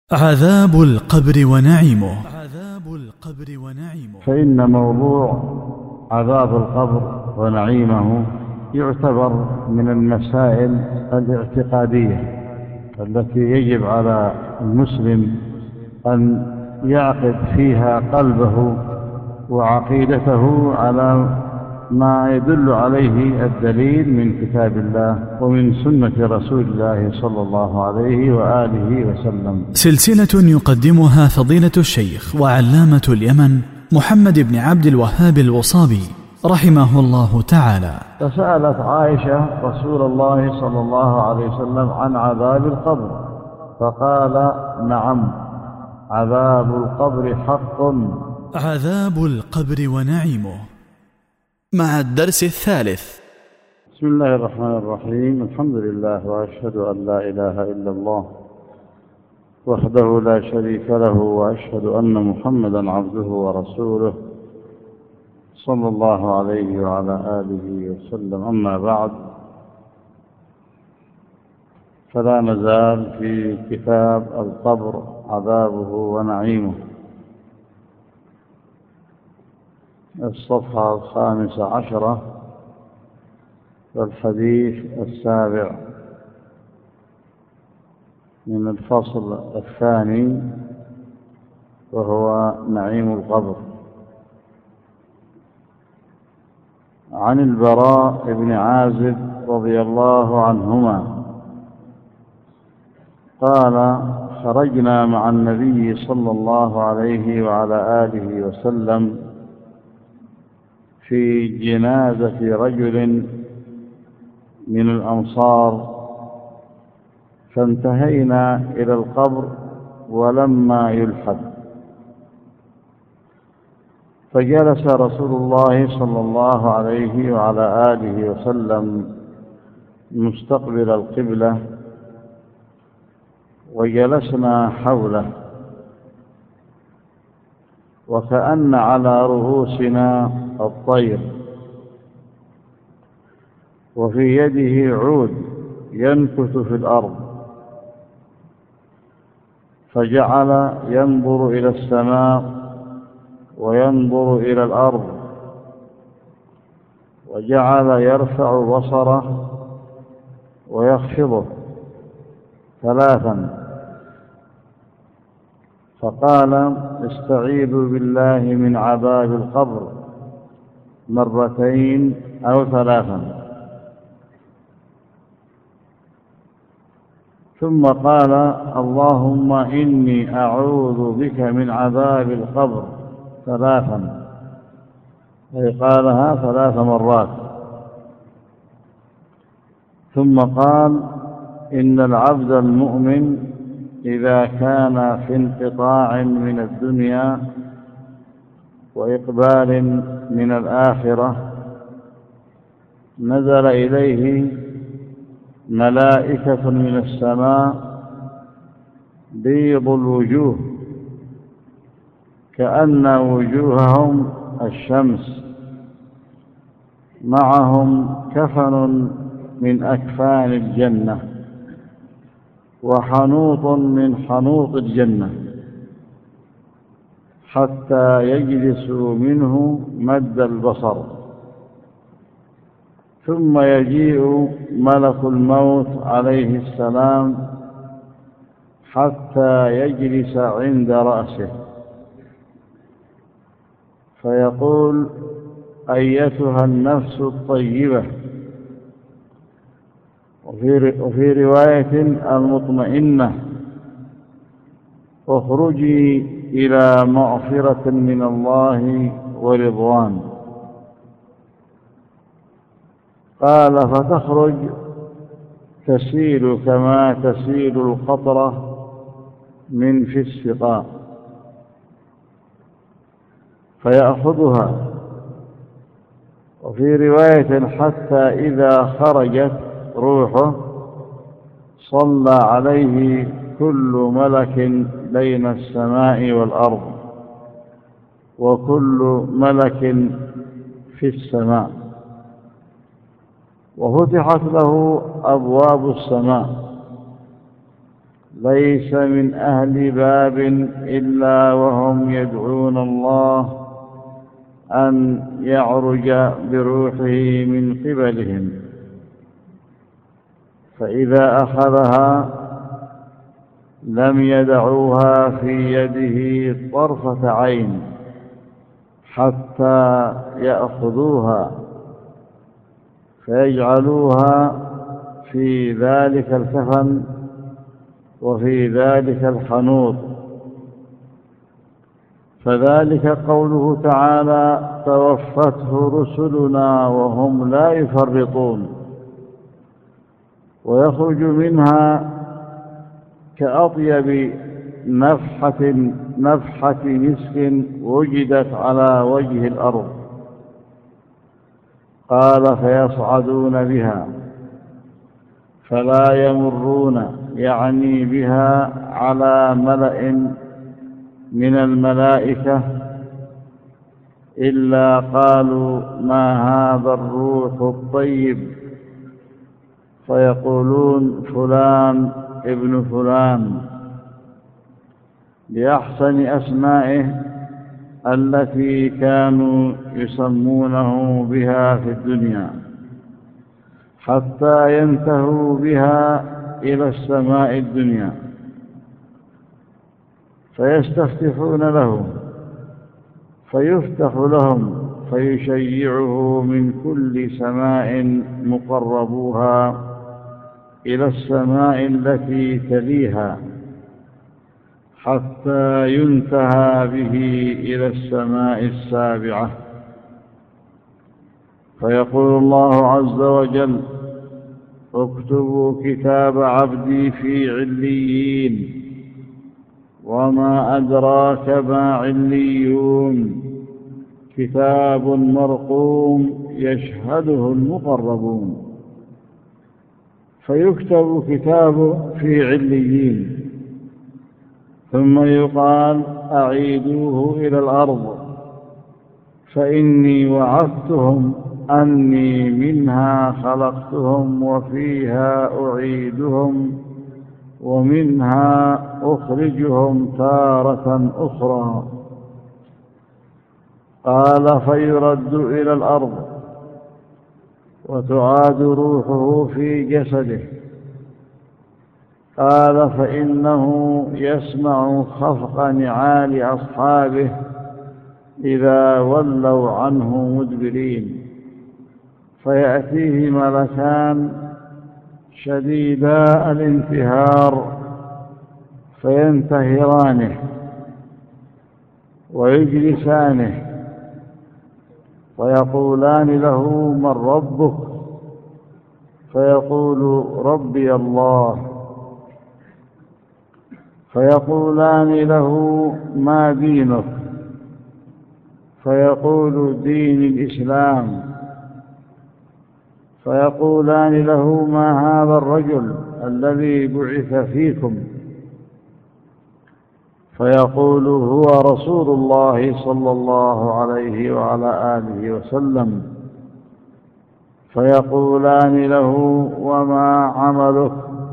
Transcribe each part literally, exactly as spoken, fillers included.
عذاب القبر ونعيمه. عذاب القبر ونعيمه. فإن موضوع عذاب القبر ونعيمه يعتبر من المسائل الاعتقادية التي يجب على المسلم أن يعقد فيها قلبه وعقيدته على ما يدل عليه الدليل من كتاب الله ومن سنة رسول الله صلى الله عليه وآله وسلم. سلسلة يقدمها فضيلة الشيخ وعلامة اليمن محمد بن عبد الوهاب الوصابي رحمه الله تعالى. فسألت عائشة رسول الله صلى الله عليه وسلم عن عذاب القبر فقال: نعم، عذاب القبر حق. عذاب القبر ونعيمه، مع الدرس الثالث. بسم الله الرحمن الرحيم. الحمد لله، وأشهد أن لا إله إلا الله وحده لا شريك له، وأشهد أن محمدا عبده ورسوله صلى الله عليه وعلى آله وسلم. أما بعد، فلا نزال في كتاب القبر عذابه ونعيمه، الصفحة الخامسة عشرة والحديث السابع من الفصل الثاني، وهو نعيم القبر. عن البراء بن عازب رضي الله عنهما قال: خرجنا مع النبي صلى الله عليه وعلى آله وسلم في جنازة رجل من الأنصار، فانتهينا إلى القبر ولما يلحد، فجلس رسول الله صلى الله عليه وعلى آله وسلم مستقبل القبلة، وجلسنا حوله، وكأن على رؤوسنا الطير، وفي يده عود ينكت في الأرض، فجعل ينظر إلى السماء وينظر إلى الأرض، وجعل يرفع بصره ويخفضه ثلاثا، فقال: استعيذوا بالله من عذاب القبر مرتين أو ثلاثا، ثم قال: اللهم إني أعوذ بك من عذاب القبر ثلاثا، أي قالها ثلاث مرات. ثم قال: إن العبد المؤمن إذا كان في انقطاع من الدنيا وإقبال من الآخرة نزل إليه ملائكة من السماء بيض الوجوه كأن وجوههم الشمس، معهم كفن من أكفان الجنة وحنوط من حنوط الجنة، حتى يجلسوا منه مد البصر، ثم يجيء ملك الموت عليه السلام حتى يجلس عند رأسه، فيقول: أيتها النفس الطيبة، وفي رواية المطمئنة، اخرجي إلى مغفرة من الله ورضوان. قال: فتخرج تسيل كما تسيل القطرة من في السقاء، فيأخذها. وفي رواية: حتى إذا خرجت روحه صلى عليه كل ملك بين السماء والأرض، وكل ملك في السماء، وفتحت له أبواب السماء، ليس من أهل باب إلا وهم يدعون الله أن يعرج بروحه من قبلهم، فإذا أخذها لم يدعوها في يده طرفة عين حتى يأخذوها فيجعلوها في ذلك الكفن وفي ذلك الحنوط. فذلك قوله تعالى: توفته رسلنا وهم لا يفرطون، ويخرج منها كأطيب نفحة نفحة مسك وجدت على وجه الأرض. قال: فيصعدون بها فلا يمرون، يعني بها، على ملأ من الملائكة إلا قالوا: ما هذا الروح الطيب، فيقولون: فلان ابن فلان، بأحسن أسمائه التي كانوا يسمونه بها في الدنيا، حتى ينتهوا بها إلى السماء الدنيا، فيستفتحون له فيفتح لهم، فيشيعه من كل سماء مقربوها إلى السماء التي تليها، حتى ينتهى به إلى السماء السابعة. فيقول الله عز وجل: اكتبوا كتاب عبدي في عليين، وما أدراك ما عليون، كتاب مرقوم يشهده المقربون. فيكتب كتاب في عليين، ثم يقال: أعيدوه إلى الأرض، فإني وعدتهم أني منها خلقتهم وفيها أعيدهم ومنها أخرجهم تارة أخرى. قال: فيرد إلى الأرض وتعاد روحه في جسده. قال: فإنه يسمع خفق نعال أصحابه إذا ولوا عنه مدبرين، فيأتيه ملكان شديدا الانتهار فينتهرانه ويجلسانه، فيقولان له: من ربك؟ فيقول: ربي الله. فيقولان له: ما دينك؟ فيقول: دين الإسلام. فيقولان له: ما هذا الرجل الذي بعث فيكم؟ فيقول: هو رسول الله صلى الله عليه وعلى آله وسلم. فيقولان له: وما عملك؟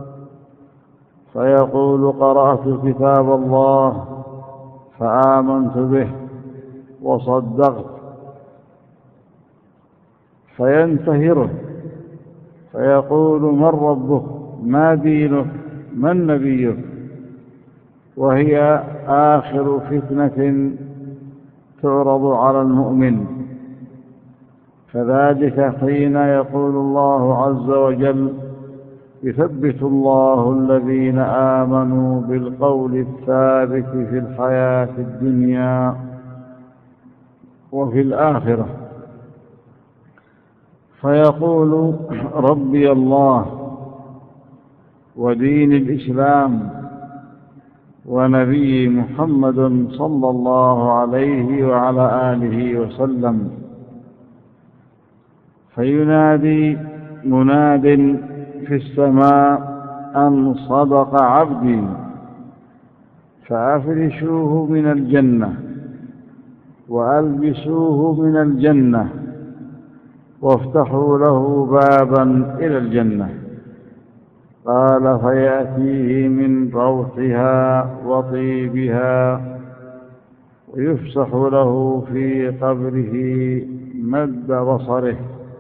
فيقول: قرأت كتاب الله فآمنت به وصدقت. فينتهره فيقول: من ربك؟ ما دينك؟ من نبيك؟ وهي آخر فتنة تعرض على المؤمن. فذلك حين يقول الله عز وجل: يثبت الله الذين آمنوا بالقول الثابت في الحياة الدنيا وفي الآخرة. فيقول: ربي الله ودين الإسلام ونبي محمد صلى الله عليه وعلى آله وسلم. فينادي مناد في السماء أن صدق عبدي، فأفرشوه من الجنة وألبسوه من الجنة وافتحوا له بابا إلى الجنة. قال فيأتيه من روحها وطيبها ويفسح له في قبره مد بصره.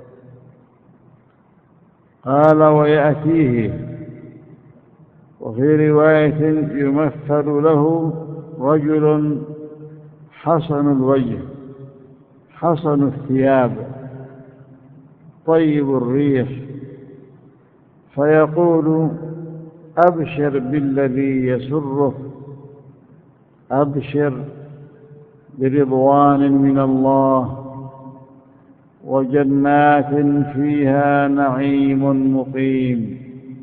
قال ويأتيه، وفي رواية يمثل له رجل حسن الوجه حسن الثياب طيب الريح، فيقول أبشر بالذي يسرك، أبشر برضوان من الله وجنات فيها نعيم مقيم،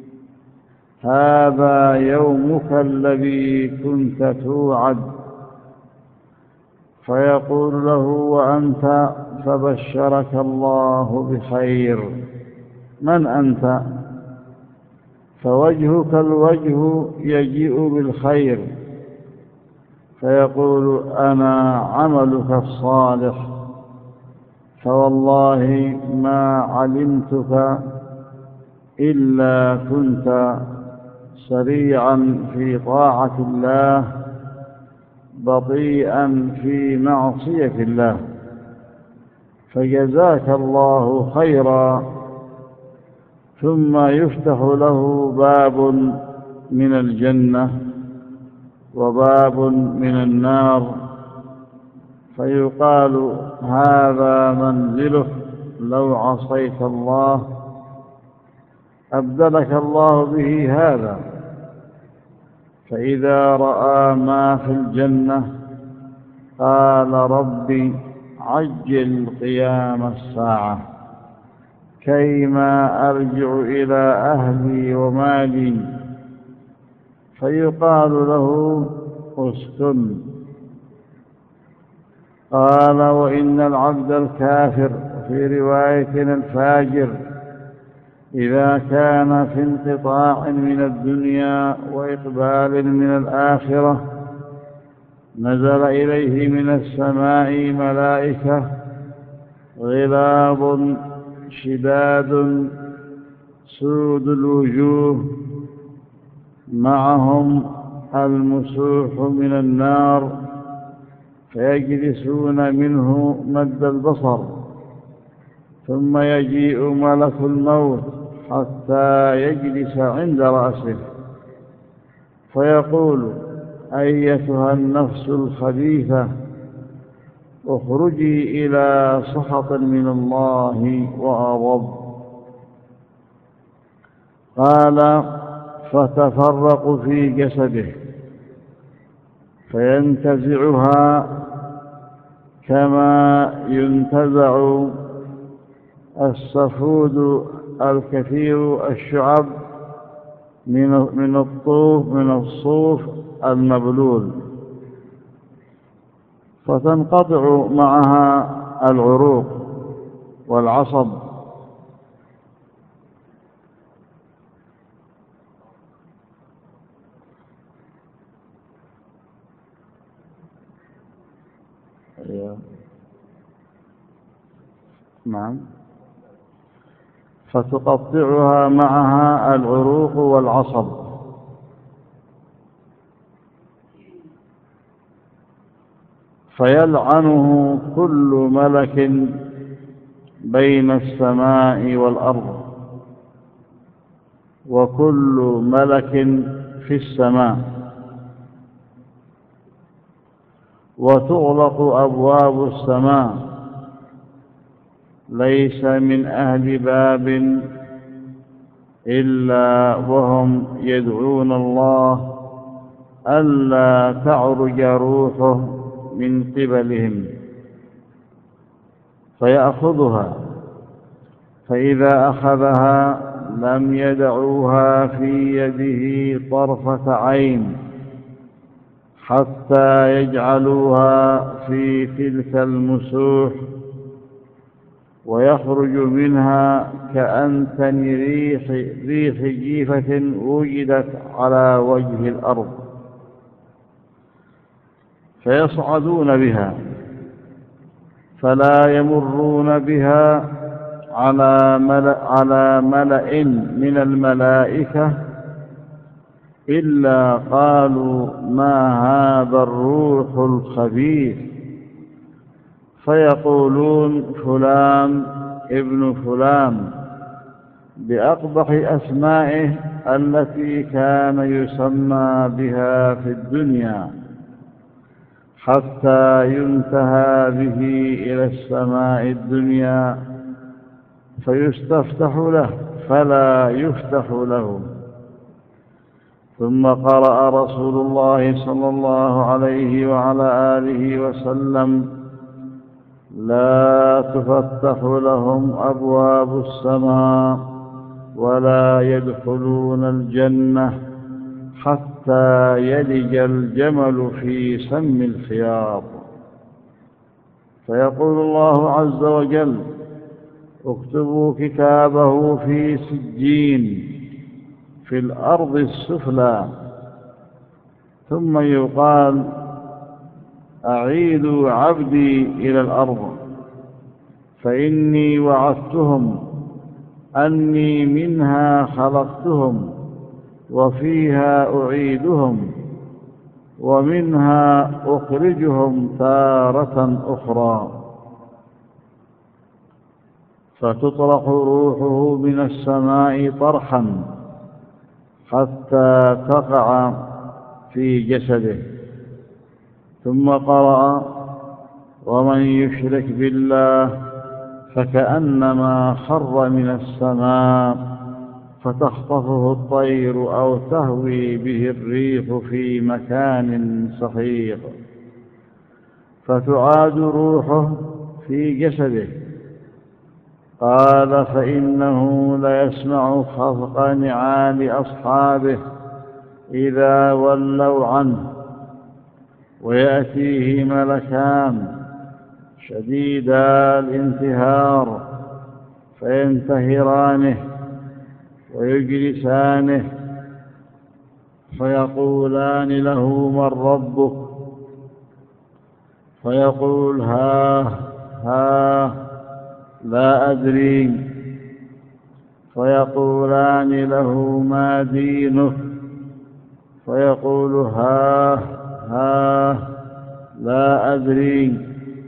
هذا يومك الذي كنت توعد. فيقول له وأنت؟ فبشرك الله بخير. من أنت؟ فوجهك الوجه يجيء بالخير. فيقول أنا عملك الصالح، فوالله ما علمتك إلا كنت سريعا في طاعة الله بطيئا في معصية الله، فجزاك الله خيرا. ثم يفتح له باب من الجنة وباب من النار، فيقال هذا منزلك لو عصيت الله، أبدلك الله به هذا. فإذا رأى ما في الجنة قال ربي عجل قيام الساعة كيما أرجع إلى أهلي ومالي. فيقال له اسكن. قال وإن العبد الكافر، في رواية الفاجر، إذا كان في انقطاع من الدنيا وإقبال من الآخرة نزل إليه من السماء ملائكة غلاب شداد سود الوجوه معهم المسوح من النار، فيجلسون منه مد البصر، ثم يجيء ملك الموت حتى يجلس عند رأسه، فيقول أيتها النفس الخبيثة اخرجي إلى سخط من الله وغضب. قال فتفرق في جسده فينتزعها كما ينتزع السفود الكثير الشعب من الطوف من الصوف المبلول، فتنقطع معها العروق والعصب. نعم. فتقطعها معها العروق والعصب. فيلعنه كل ملك بين السماء والأرض وكل ملك في السماء، وتغلق أبواب السماء، ليس من أهل باب إلا وهم يدعون الله ألا تعرج روحه من قبلهم، فيأخذها، فإذا أخذها لم يدعوها في يده طرفة عين حتى يجعلوها في تلك المسوح، ويخرج منها كأنتن ريح, ريح جيفة وجدت على وجه الأرض، فيصعدون بها فلا يمرون بها على ملأ, على ملأ من الملائكة إلا قالوا ما هذا الروح الخبيث، فيقولون فلان ابن فلان بأقبح أسمائه التي كان يسمى بها في الدنيا، حتى ينتهى به إلى السماء الدنيا فيستفتح له فلا يفتح له. ثم قرأ رسول الله صلى الله عليه وعلى آله وسلم: لا تفتح لهم أبواب السماء ولا يدخلون الجنة حتى يلج الجمل في سم الخياط. فيقول الله عز وجل: اكتبوا كتابه في سجين في الأرض السفلى. ثم يقال: أعيدوا عبدي إلى الأرض، فإني وعدتهم أني منها خلقتهم وفيها أعيدهم ومنها أخرجهم تارة أخرى. فتطرح روحه من السماء طرحا حتى تقع في جسده. ثم قرأ: ومن يشرك بالله فكأنما خر من السماء فتخطفه الطير أو تهوي به الريح في مكان سحيق. فتعاد روحه في جسده. قال: فإنه ليسمع خفق نعال أصحابه إذا ولوا عنه، ويأتيه ملكان شديدا الانتهار فينتهرانه ويجلسانه، فيقولان له: من ربك؟ فيقول: ها ها لا أدري. فيقولان له: ما دينك؟ فيقول: ها ها لا أدري.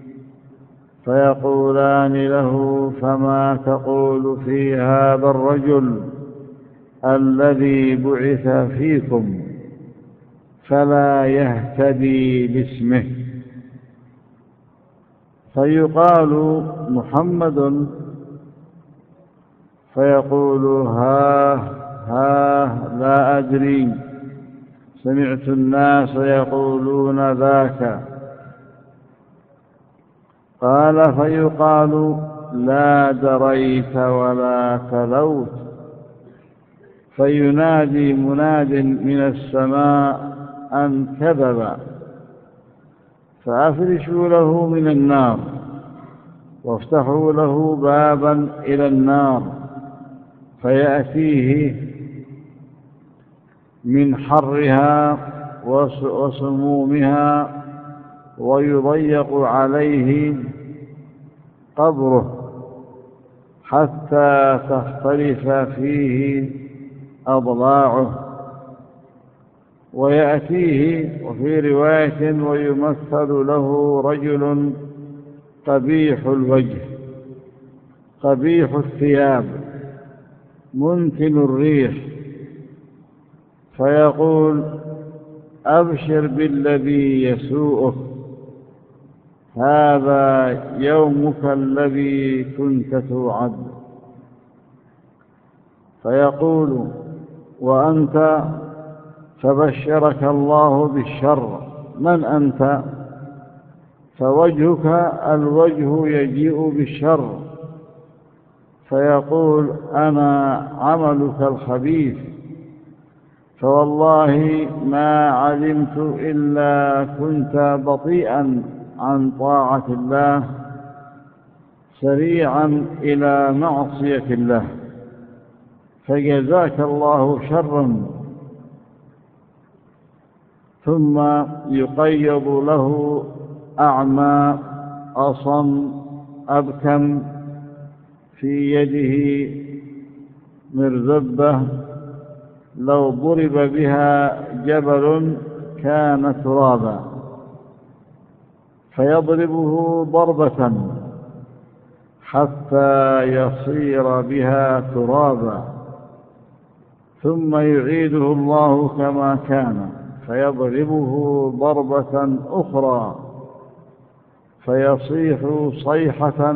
فيقولان له: فما تقول في هذا الرجل الذي بعث فيكم فلا يهتدي باسمه؟ فيقال: محمد. فيقول: ها ها لا أدري، سمعت الناس يقولون ذاك. قال: فيقال: لا دريت ولا تلوت. فينادي مناد من السماء أن كذب، فأفرشوا له من النار وافتحوا له بابا إلى النار، فيأتيه من حرها وسمومها، ويضيق عليه قبره حتى تختلف فيه أضلاعه. ويأتيه وفي رواية: ويمثل له رجل قبيح الوجه قبيح الثياب منتن الريح، فيقول: أبشر بالذي يسوءك، هذا يومك الذي كنت توعد. فيقول: وأنت؟ فبشرك الله بالشر، من أنت؟ فوجهك الوجه يجيء بالشر. فيقول: أنا عملك الخبيث، فوالله ما علمت إلا كنت بطيئا عن طاعة الله سريعا إلى معصية الله، فجزاك الله شرا. ثم يقيض له أعمى أصم أبكم في يده مرزبة لو ضرب بها جبل كان ترابا، فيضربه ضربة حتى يصير بها ترابا، ثم يعيده الله كما كان فيضربه ضربة أخرى فيصيح صيحة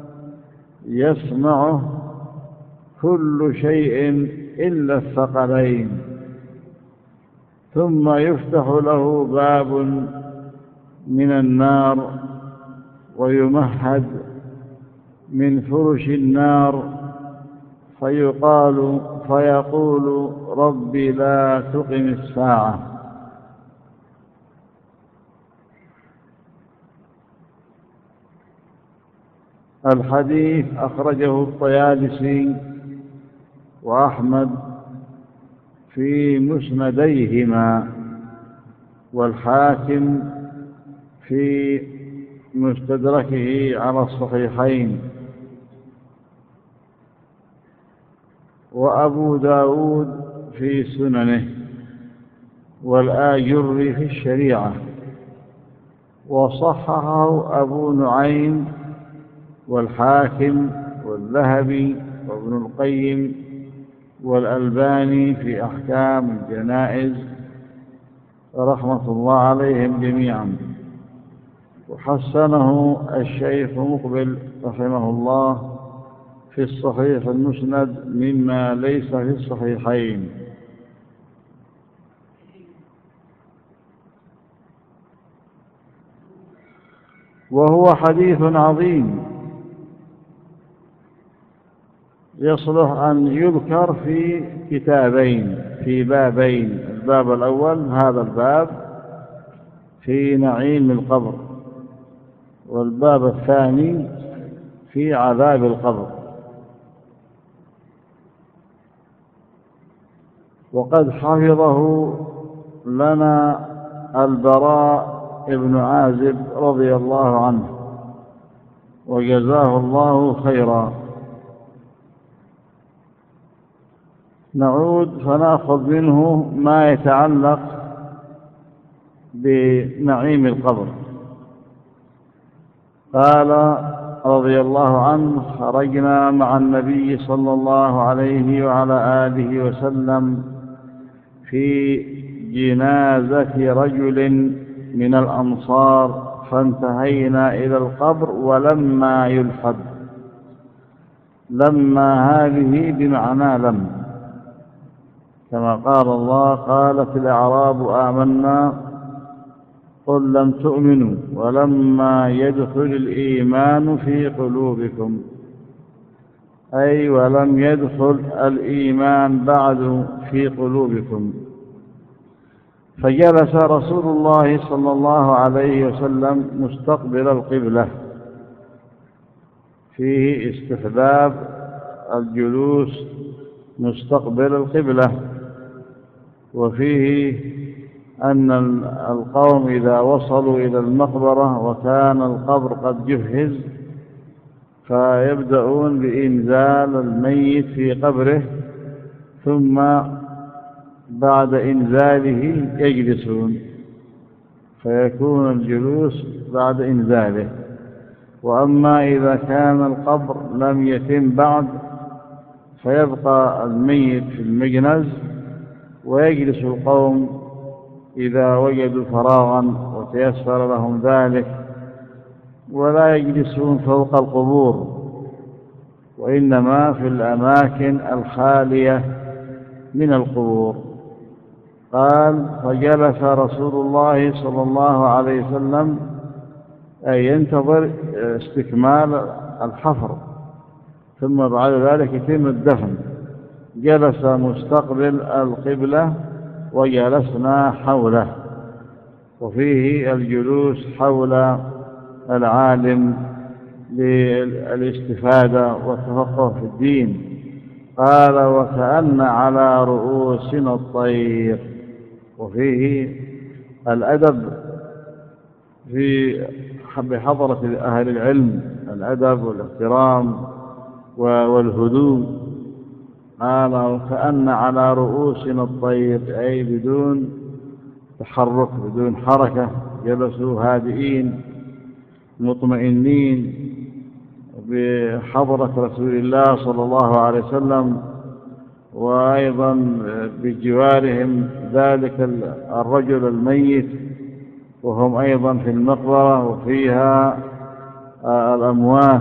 يسمعه كل شيء إلا الثقلين، ثم يفتح له باب من النار ويمهد من فرش النار، فيقال فيقول رب لا تقم الساعة. الحديث أخرجه الطيالسي وأحمد في مسنديهما، والحاكم في مستدركه على الصحيحين، وأبو داود في سننه، والآجري في الشريعة، وصححه أبو نعيم والحاكم والذهبي وابن القيم والألباني في أحكام الجنائز رحمة الله عليهم جميعا، وحسنه الشيخ مقبل رحمه الله في الصحيح المسند مما ليس في الصحيحين. وهو حديث عظيم يصلح أن يذكر في كتابين، في بابين. الباب الأول هذا الباب في نعيم القبر، والباب الثاني في عذاب القبر. وقد حفظه لنا البراء ابن عازب رضي الله عنه وجزاه الله خيرا. نعود فنأخذ منه ما يتعلق بنعيم القبر. قال رضي الله عنه: خرجنا مع النبي صلى الله عليه وعلى آله وسلم في جنازة رجل من الأنصار، فانتهينا إلى القبر ولما يلحد. لما هذه بمعنى لم، كما قال الله: قالت الأعراب آمنا قل لم تؤمنوا ولما يدخل الإيمان في قلوبكم، أي ولم يدخل الإيمان بعد في قلوبكم. فجلس رسول الله صلى الله عليه وسلم مستقبل القبلة، فيه استحباب الجلوس مستقبل القبلة، وفيه أن القوم إذا وصلوا إلى المقبرة وكان القبر قد جهز فيبدأون بإنزال الميت في قبره، ثم بعد إنزاله يجلسون، فيكون الجلوس بعد إنزاله. وأما إذا كان القبر لم يتم بعد فيبقى الميت في المجنز، ويجلس القوم إذا وجدوا فراغا وتيسر لهم ذلك، ولا يجلسون فوق القبور، وإنما في الأماكن الخالية من القبور. قال: فجلس رسول الله صلى الله عليه وسلم، أي ينتظر استكمال الحفر، ثم بعد ذلك يتم الدفن. جلس مستقبل القبلة وجلسنا حوله، وفيه الجلوس حول العالم للاستفادة والتفقه في الدين. قال: وكأن على رؤوسنا الطير. وفيه الأدب في بحضرة أهل العلم، الأدب والاحترام والهدوء، قال وكأن على رؤوسنا الطير، أي بدون تحرك بدون حركة، جلسوا هادئين مطمئنين بحضرة رسول الله صلى الله عليه وسلم، وأيضا بجوارهم ذلك الرجل الميت، وهم أيضا في المقبرة وفيها الأموات.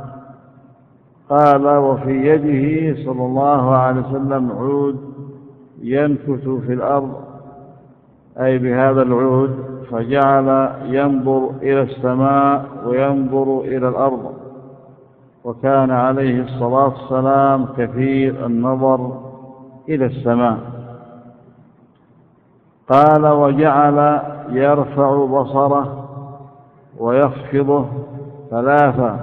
قال وفي يده صلى الله عليه وسلم عود ينكت في الأرض، أي بهذا العود، فجعل ينظر إلى السماء وينظر إلى الأرض، وكان عليه الصلاة والسلام كثير النظر إلى السماء. قال وجعل يرفع بصره ويخفضه ثلاثة،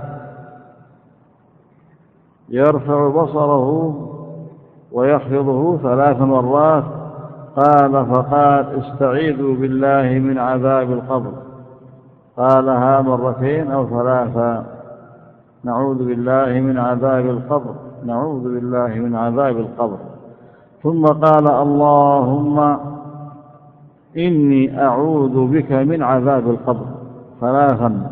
يرفع بصره ويخفضه ثلاث مرات. قال فقال استعيذوا بالله من عذاب القبر، قالها مرتين أو ثلاثة، نعوذ بالله من عذاب القبر، نعوذ بالله من عذاب القبر. ثم قال اللهم إني أعوذ بك من عذاب القبر ثلاثا.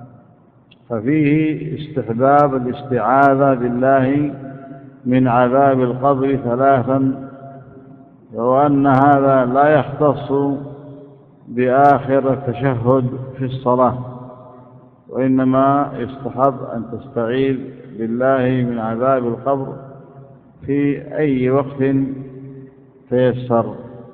ففيه استحباب الاستعاذة بالله من عذاب القبر ثلاثا، وأن هذا لا يختص بآخر التشهد في الصلاة، وإنما يستحب أن تستعيذ بالله من عذاب القبر في أي وقت تيسر.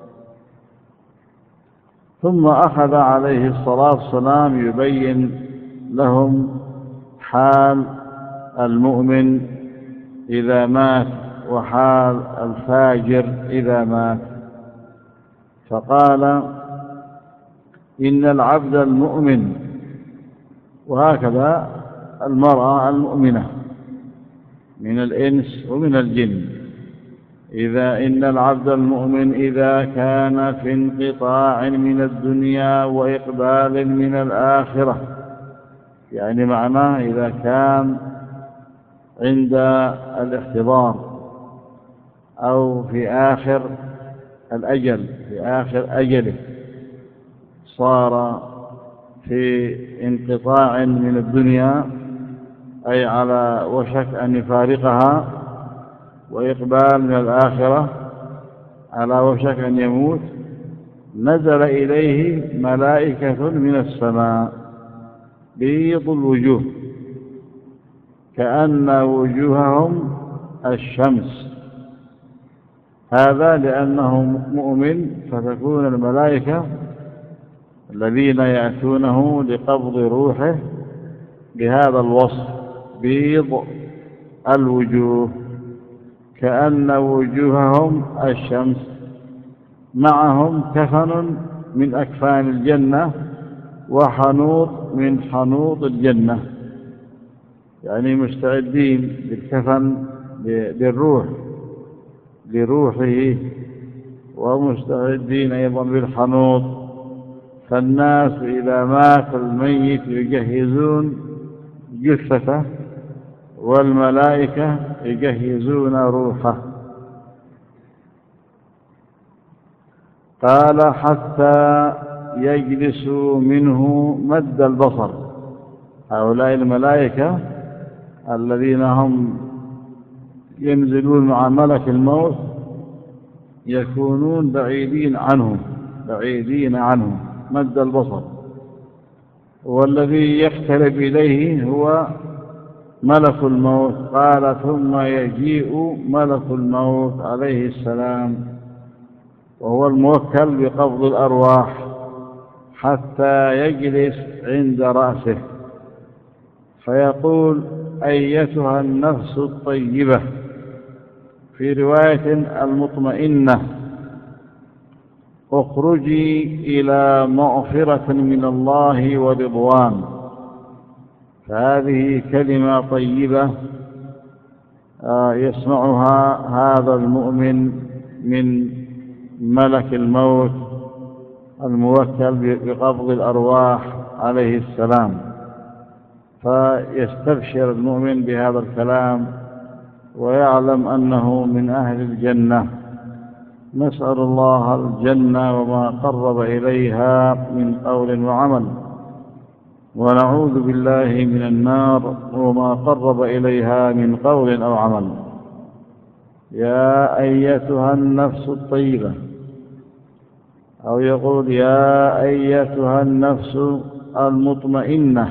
ثم أخذ عليه الصلاة والسلام يبين لهم حال المؤمن إذا مات وحال الفاجر إذا مات، فقال إن العبد المؤمن، وهكذا المرأة المؤمنة من الإنس ومن الجن، إذا إن العبد المؤمن إذا كان في انقطاع من الدنيا وإقبال من الآخرة، يعني معناه إذا كان عند الاحتضار أو في آخر الأجل، في آخر أجله، صار في انقطاع من الدنيا، أي على وشك أن يفارقها، وإقبال من الآخرة على وشك أن يموت، نزل إليه ملائكة من السماء بيض الوجوه كأن وجوههم الشمس. هذا لأنه مؤمن، فتكون الملائكة الذين يأتونه لقبض روحه بهذا الوصف بيض الوجوه كأن وجوههم الشمس، معهم كفن من أكفان الجنة وحنوط من حنوط الجنة، يعني مستعدين بالكفن للروح لروحه، ومستعدين أيضا بالحنوط. فالناس إذا مات الميت يجهزون جثته، والملائكة يجهزون روحه. قال حتى يجلسوا منه مد البصر. هؤلاء الملائكة الذين هم ينزلون مع ملك الموت يكونون بعيدين عنه بعيدين عنه مد البصر، والذي يقترب إليه هو ملك الموت. قال ثم يجيء ملك الموت عليه السلام، وهو الموكل بقبض الأرواح، حتى يجلس عند رأسه فيقول أيتها النفس الطيبة، في رواية المطمئنة، اخرجي إلى مغفرة من الله ورضوان. فهذه كلمة طيبة يسمعها هذا المؤمن من ملك الموت الموكل بقبض الأرواح عليه السلام، فيستبشر المؤمن بهذا الكلام ويعلم أنه من أهل الجنة. نسأل الله الجنة وما قرب إليها من قول وعمل، ونعوذ بالله من النار وما قرب إليها من قول أو عمل. يا أيتها النفس الطيبة، أو يقول يا أيتها النفس المطمئنة،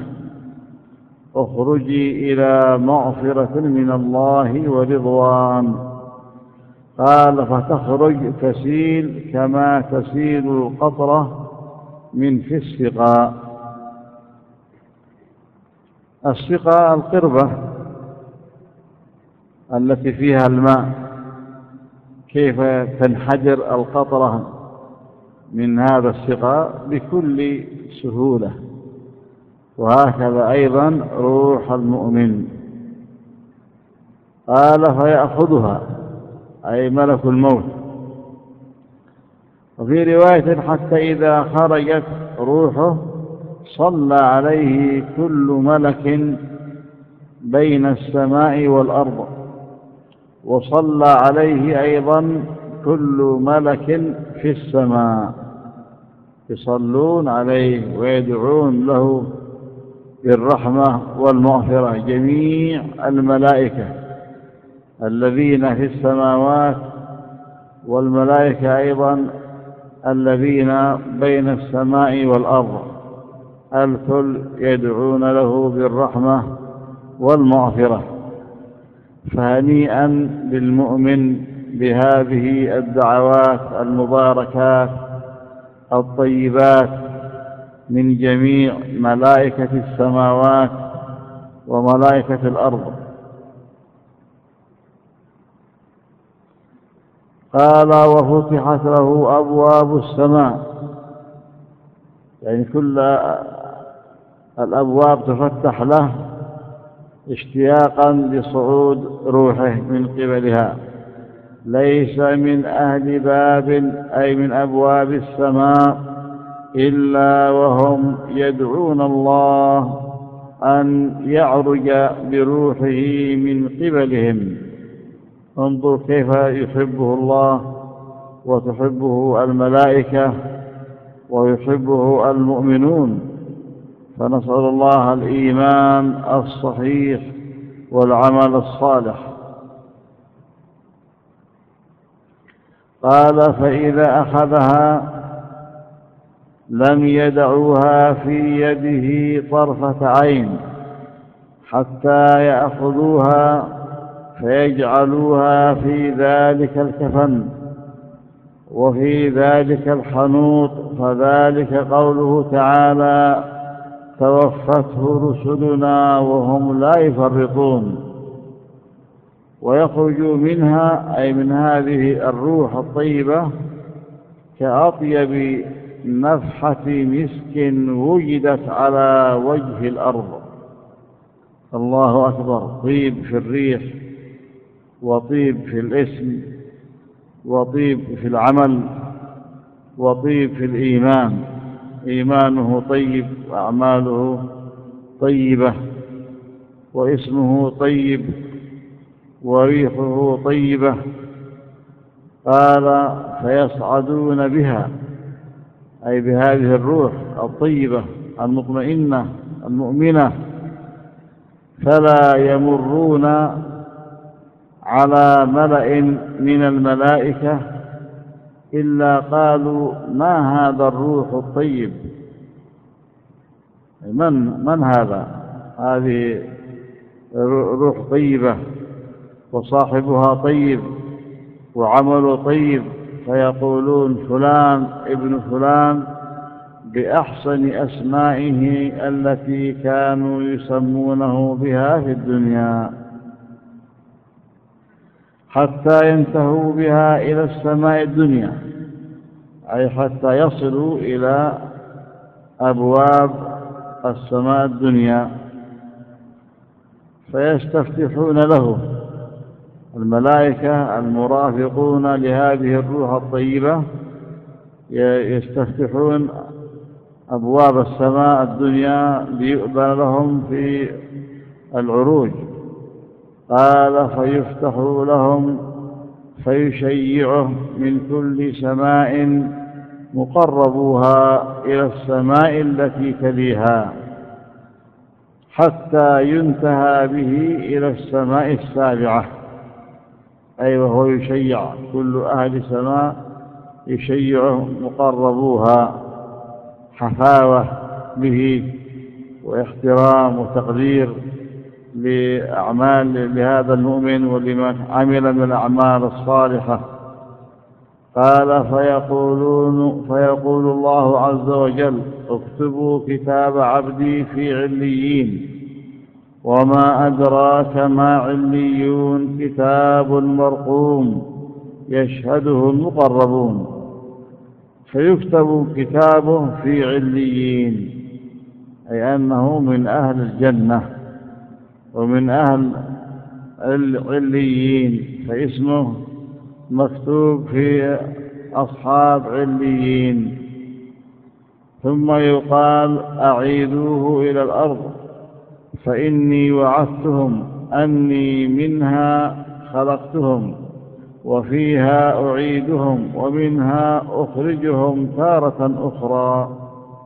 اخرجي إلى مغفرة من الله ورضوان. قال فتخرج تسيل كما تسيل القطرة من في السقاء. السقاء القربة التي فيها الماء، كيف تنحدر القطرة من هذا السقاء بكل سهولة. وهكذا أيضا روح المؤمن. قال فيأخذها أي ملك الموت. وفي رواية حتى إذا خرجت روحه صلى عليه كل ملك بين السماء والأرض، وصلى عليه أيضا كل ملك في السماء، يصلون عليه ويدعون له بالرحمة والمغفرة جميع الملائكة الذين في السماوات، والملائكة أيضا الذين بين السماء والأرض، الكل يدعون له بالرحمة والمغفرة. فهنيئا للمؤمن بهذه الدعوات المباركات الطيبات من جميع ملائكة السماوات وملائكة الأرض. قال وفتحت له أبواب السماء، يعني كل الأبواب تفتح له اشتياقا لصعود روحه من قبلها. ليس من أهل باب أي من أبواب السماء إلا وهم يدعون الله أن يعرج بروحه من قبلهم. انظر كيف يحبه الله وتحبه الملائكة ويحبه المؤمنون. فنسأل الله الإيمان الصحيح والعمل الصالح. قال فإذا أخذها لم يدعوها في يده طرفة عين حتى يأخذوها فيجعلوها في ذلك الكفن وفي ذلك الحنوط. فذلك قوله تعالى توفته رسلنا وهم لا يفرطون. ويخرج منها أي من هذه الروح الطيبة كأطيب نفحة مسك وجدت على وجه الأرض. الله أكبر. طيب في الريح، وطيب في الاسم، وطيب في العمل، وطيب في الإيمان. إيمانه طيب وأعماله طيبة، واسمه طيب وريحه طيبة. قال فيصعدون بها أي بهذه الروح الطيبة المطمئنة المؤمنة، فلا يمرون على ملأ من الملائكة إلا قالوا ما هذا الروح الطيب. من من هذا؟ هذه روح طيبة وصاحبها طيب وعمله طيب، فيقولون فلان ابن فلان بأحسن أسمائه التي كانوا يسمونه بها في الدنيا، حتى ينتهوا بها إلى السماء الدنيا، أي حتى يصلوا إلى أبواب السماء الدنيا فيستفتحون له. الملائكة المرافقون لهذه الروح الطيبة يستفتحون أبواب السماء الدنيا ليؤذن لهم في العروج قال فيفتح لهم فيشيعه من كل سماء مقربوها إلى السماء التي تليها حتى ينتهى به إلى السماء السابعة، أي وهو يشيع كل أهل سماء يشيعه مقربوها حفاوة به واحترام وتقدير لأعمال لهذا المؤمن ولمن عمل من الأعمال الصالحة. قال فيقولون فيقول الله عز وجل اكتبوا كتاب عبدي في عليين، وما أدراك ما عليون، كتاب مرقوم يشهده المقربون. فيكتب كتابه في عليين، أي أنه من أهل الجنة ومن أهل العليين، فاسمه مكتوب في أصحاب عليين. ثم يقال أعيدوه إلى الأرض فإني وعدتهم أني منها خلقتهم وفيها أعيدهم ومنها أخرجهم تارة أخرى.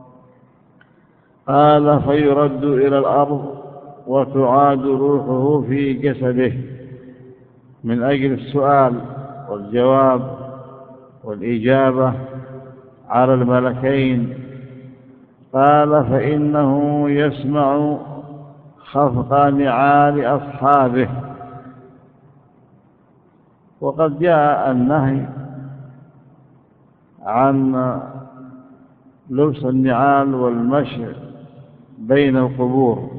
قال فيرد إلى الأرض وتعاد روحه في جسده من أجل السؤال والجواب والإجابة على الملكين. قال فإنه يسمع خفق نعال أصحابه. وقد جاء النهي عن لبس النعال والمشي بين القبور،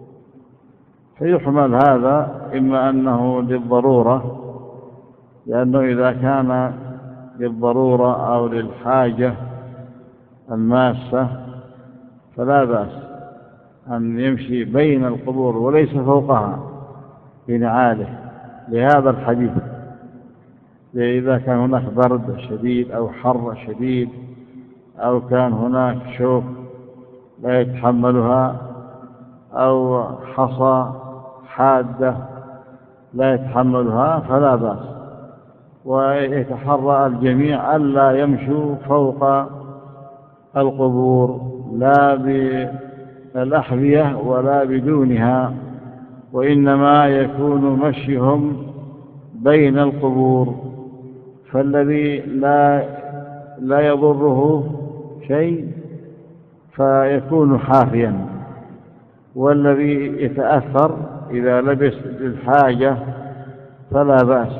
فيحمل هذا إما أنه للضرورة، لأنه إذا كان للضرورة أو للحاجة الماسة فلا بأس أن يمشي بين القبور وليس فوقها بنعاله، لهذا الحديث. إذا كان هناك برد شديد أو حر شديد أو كان هناك شوك لا يتحملها أو حصى حادة لا يتحملها فلا بأس. ويتحرى الجميع ألا يمشوا فوق القبور لا بالأحذية ولا بدونها، وإنما يكون مشيهم بين القبور. فالذي لا لا يضره شيء فيكون حافيا، والذي يتأثر إذا لبس للحاجة فلا بأس.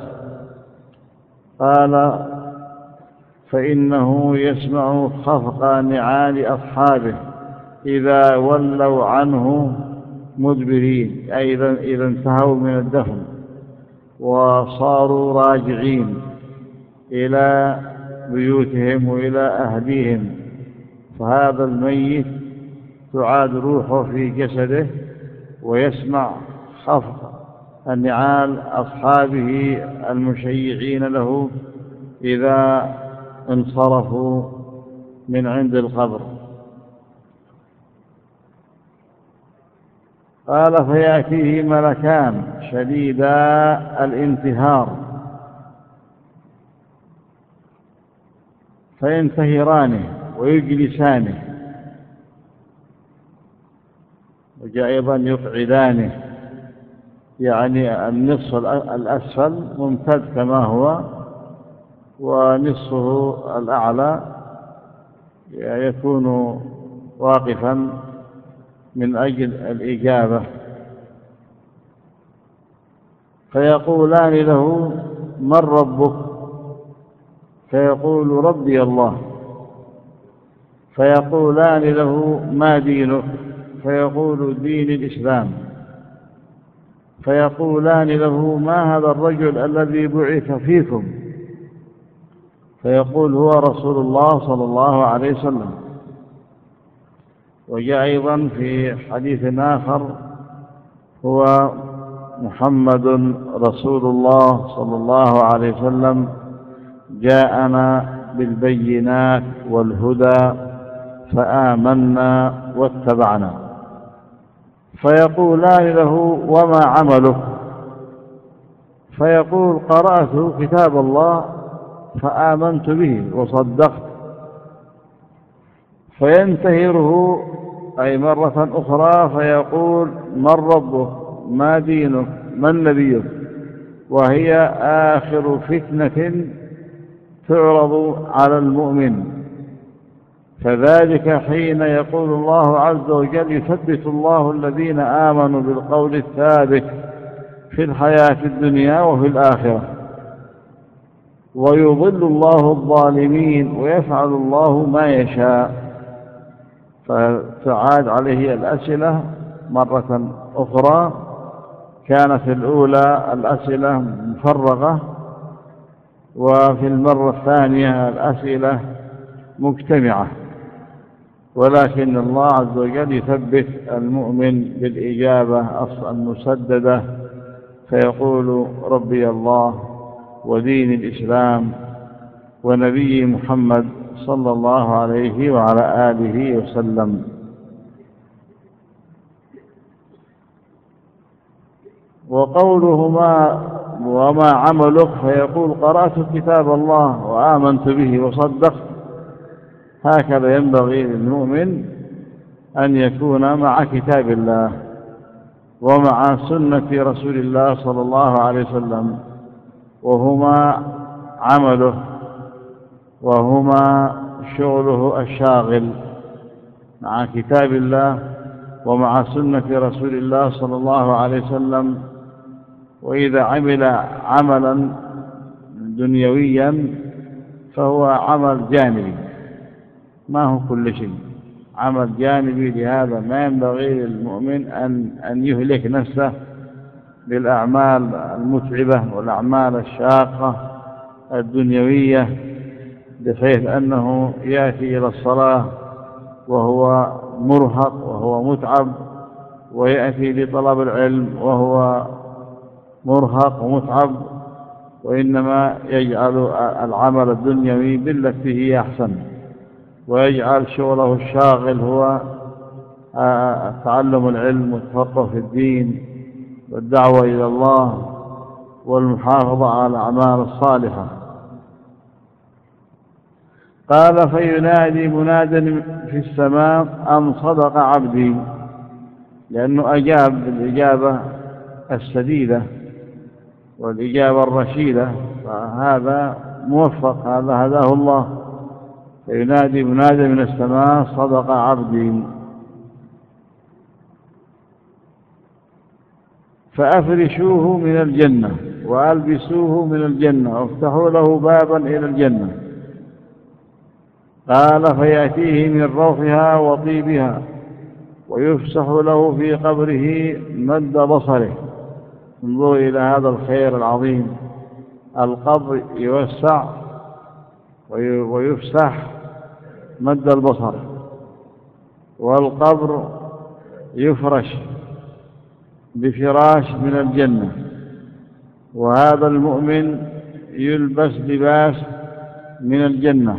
قال فإنه يسمع خفق نعال أصحابه إذا ولوا عنه مدبرين، أي إذا انتهوا من الدفن وصاروا راجعين إلى بيوتهم وإلى أهليهم، فهذا الميت تعاد روحه في جسده ويسمع خفق النعال أصحابه المشيعين له إذا انصرفوا من عند القبر. قال فيأتيه ملكان شديدا الانتهار فينتهرانه ويجلسانه، وجاء أيضا يقعدانه، يعني النصف الأسفل ممتد كما هو ونصفه الأعلى يكون واقفا من أجل الإجابة. فيقولان له من ربك؟ فيقول ربي الله. فيقولان له ما دينك؟ فيقول دين الإسلام. فيقولان له ما هذا الرجل الذي بعث فيكم؟ فيقول هو رسول الله صلى الله عليه وسلم. وجاء أيضا في حديث آخر هو محمد رسول الله صلى الله عليه وسلم جاءنا بالبينات والهدى فآمنا واتبعنا. فيقولان له وما عملك؟ فيقول قرأت كتاب الله فآمنت به وصدقت، فينتهره أي مرة أخرى فيقول من ربك، ما دينك، من نبيك، وهي آخر فتنة تعرض على المؤمن. فذلك حين يقول الله عز وجل يثبت الله الذين آمنوا بالقول الثابت في الحياة الدنيا وفي الآخرة، ويضل الله الظالمين ويفعل الله ما يشاء. فتعاد عليه الأسئلة مرة أخرى. كانت الأولى الأسئلة مفرغة، وفي المرة الثانية الأسئلة مجتمعة، ولكن الله عز وجل يثبت المؤمن بالإجابة المسددة، فيقول ربي الله ودين الإسلام ونبي محمد صلى الله عليه وعلى آله وسلم. وقولهما وما عملك، فيقول قرأت كتاب الله وآمنت به وصدقت. هكذا ينبغي للمؤمن أن يكون مع كتاب الله ومع سنة رسول الله صلى الله عليه وسلم، وهما عمله وهما شغله الشاغل، مع كتاب الله ومع سنة رسول الله صلى الله عليه وسلم. وإذا عمل عملا دنيويا فهو عمل جانبي، ما هو كل شيء، عمل جانبي. لهذا ما ينبغي للمؤمن أن أن يهلك نفسه بالأعمال المتعبة والأعمال الشاقة الدنيوية، بحيث أنه يأتي إلى الصلاة وهو مرهق وهو متعب، ويأتي لطلب العلم وهو مرهق ومتعب، وإنما يجعل العمل الدنيوي بالتي هي أحسن، ويجعل شغله الشاغل هو تعلم العلم والتفقه في الدين والدعوة إلى الله والمحافظة على الأعمال الصالحة. قال فينادي مناد في السماء أن صدق عبدي، لأنه أجاب بالإجابة السديدة والإجابة الرشيدة، فهذا موفق، هذا هداه الله. فينادي مناد من السماء صدق عبدي، فأفرشوه من الجنة وألبسوه من الجنة وافتحوا له بابا إلى الجنة. قال فيأتيه من روحها وطيبها ويفسح له في قبره مد بصره. انظروا إلى هذا الخير العظيم، القبر يوسع ويفسح مد البصر، والقبر يفرش بفراش من الجنة، وهذا المؤمن يلبس لباس من الجنة،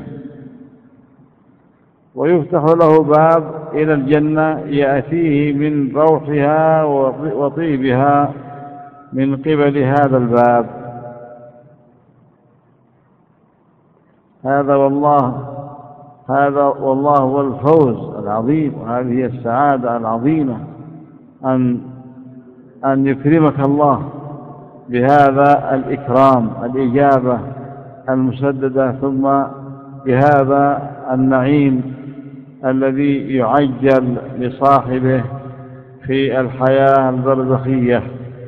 ويفتح له باب إلى الجنة يأتيه من روحها وطيبها من قبل هذا الباب. هذا والله هذا والله هو الفوز العظيم، وهذه هي السعادة العظيمة، أن أن يكرمك الله بهذا الإكرام، الإجابة المسددة، ثم بهذا النعيم الذي يعجل لصاحبه في الحياة البرزخية.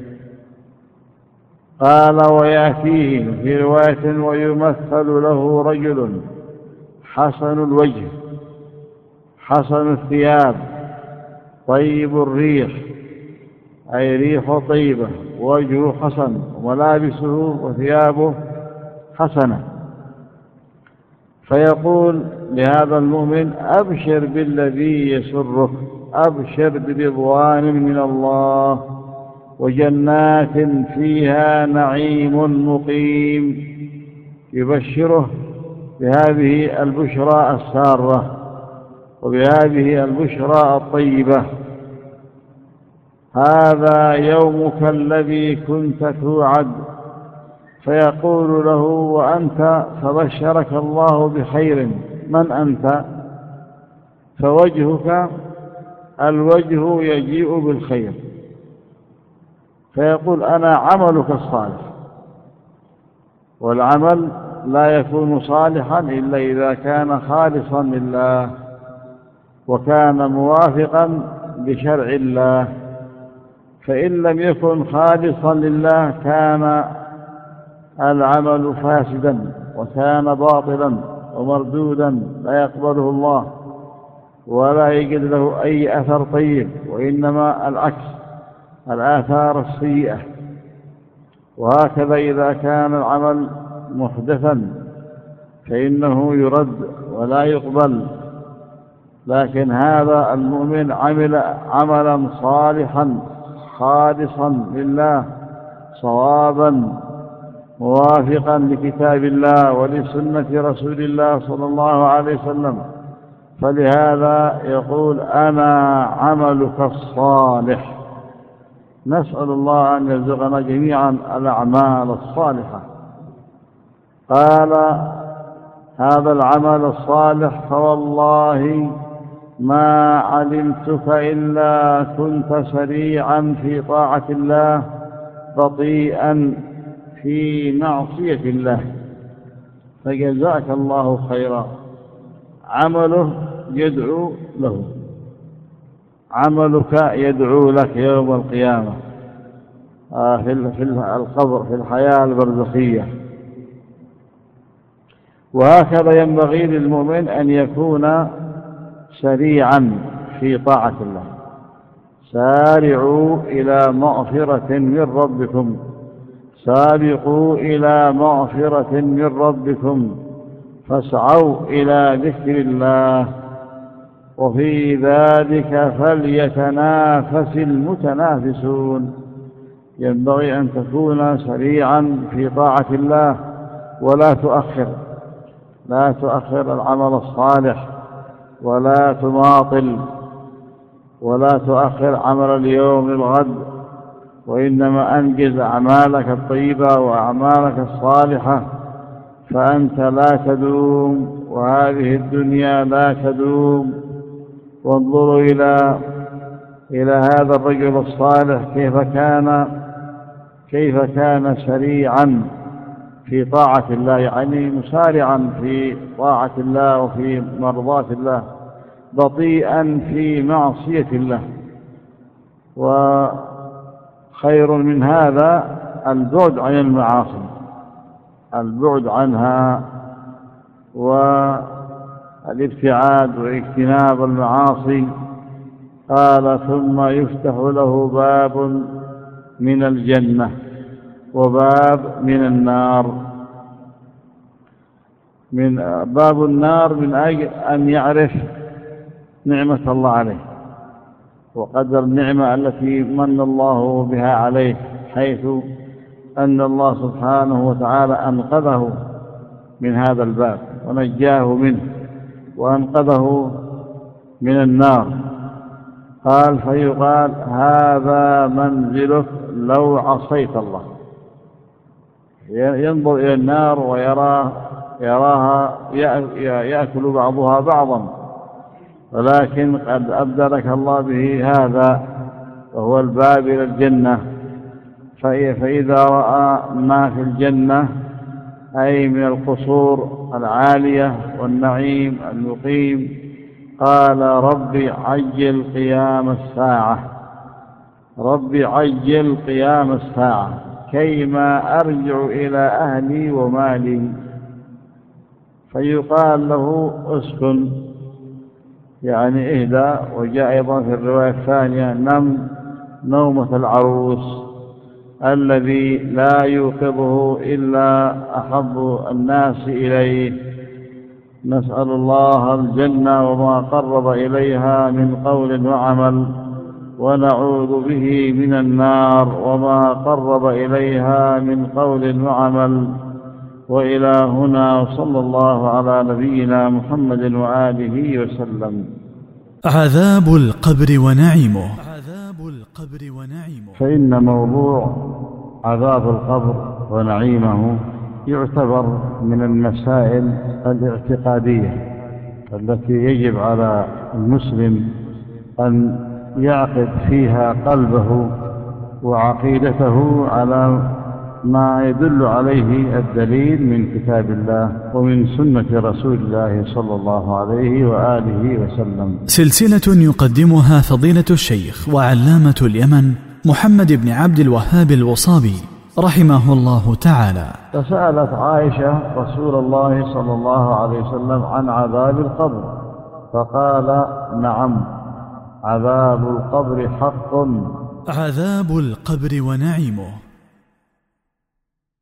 قال ويأتيه في رواية ويمثل له رجل حسن الوجه حسن الثياب طيب الريح، أي ريح طيبة، وجهه حسن، وملابسه وثيابه حسنة. فيقول لهذا المؤمن أبشر بالذي يسرك، أبشر برضوان من الله وجنات فيها نعيم مقيم. يبشره بهذه البشرى السارة وبهذه البشرى الطيبة. هذا يومك الذي كنت توعد فيقول له: وأنت فبشرك الله بخير، من أنت؟ فوجهك الوجه يجيء بالخير، فيقول: أنا عملك الصالح. والعمل لا يكون صالحا إلا إذا كان خالصا لله وكان موافقا لشرع الله، فإن لم يكن خالصا لله كان العمل فاسدا وكان باطلا ومردودا لا يقبله الله ولا يجد له أي أثر طيب، وإنما العكس، الآثار السيئة. وهكذا إذا كان العمل محدثا فإنه يرد ولا يقبل. لكن هذا المؤمن عمل عملا صالحا خالصا لله صوابا موافقا لكتاب الله ولسنة رسول الله صلى الله عليه وسلم، فلهذا يقول: أنا عملك الصالح. نسأل الله أن يرزقنا جميعا الأعمال الصالحة. قال: هذا العمل الصالح فوالله ما علمتك إلا كنت سريعا في طاعة الله بطيئا في معصية الله، فجزاك الله خيرا. عمله يدعو له، عملك يدعو لك يوم القيامة في القبر، في الحياة البرزخية. وهكذا ينبغي للمؤمن أن يكون سريعا في طاعة الله. سارعوا إلى مغفرة من ربكم، سابقوا إلى مغفرة من ربكم، فاسعوا إلى ذكر الله، وفي ذلك فليتنافس المتنافسون. ينبغي أن تكون سريعا في طاعة الله ولا تؤخر، لا تؤخر العمل الصالح، ولا تماطل، ولا تؤخر عمل اليوم للغد، وإنما أنجز أعمالك الطيبة وأعمالك الصالحة، فأنت لا تدوم وهذه الدنيا لا تدوم. وانظروا إلى إلى هذا الرجل الصالح كيف كان كيف كان سريعا في طاعة الله، يعني مسارعا في طاعة الله وفي مرضاة الله، بطيئا في معصية الله. وخير من هذا البعد عن المعاصي، البعد عنها والابتعاد واجتناب المعاصي. قال: ثم يفتح له باب من الجنة وباب من النار. من باب النار من أجل أن يعرف نعمة الله عليه وقدر النعمة التي من الله بها عليه، حيث أن الله سبحانه وتعالى أنقذه من هذا الباب ونجاه منه وأنقذه من النار. قال: فيقال: هذا منزلك لو عصيت الله. ينظر إلى النار ويراه يراها يأكل بعضها بعضا، ولكن قد أبدلك الله به هذا وهو الباب إلى الجنة. فإذا رأى ما في الجنة أي من القصور العالية والنعيم المقيم قال: ربي عجل قيام الساعة، ربي عجل قيام الساعة كيما أرجع إلى أهلي ومالي. فيقال له: اسكن، يعني اهدى. وجاء أيضا في الرواية الثانية: نم نومة العروس الذي لا يوقظه إلا أحب الناس إليه. نسأل الله الجنة وما قرب إليها من قول وعمل، ونعوذ به من النار وما قرب إليها من قول وعمل. وإلى هنا، صلى الله على نبينا محمد وآله وسلم. عذاب القبر ونعيمه. عذاب القبر ونعيمه. فإن موضوع عذاب القبر ونعيمه يعتبر من المسائل الاعتقادية التي يجب على المسلم أن يعقد فيها قلبه وعقيدته على ما يدل عليه الدليل من كتاب الله ومن سنة رسول الله صلى الله عليه وآله وسلم. سلسلة يقدمها فضيلة الشيخ وعلامة اليمن محمد بن عبد الوهاب الوصابي رحمه الله تعالى. فسألت عائشة رسول الله صلى الله عليه وسلم عن عذاب القبر فقال: نعم، عذاب القبر حق. عذاب القبر ونعيمه.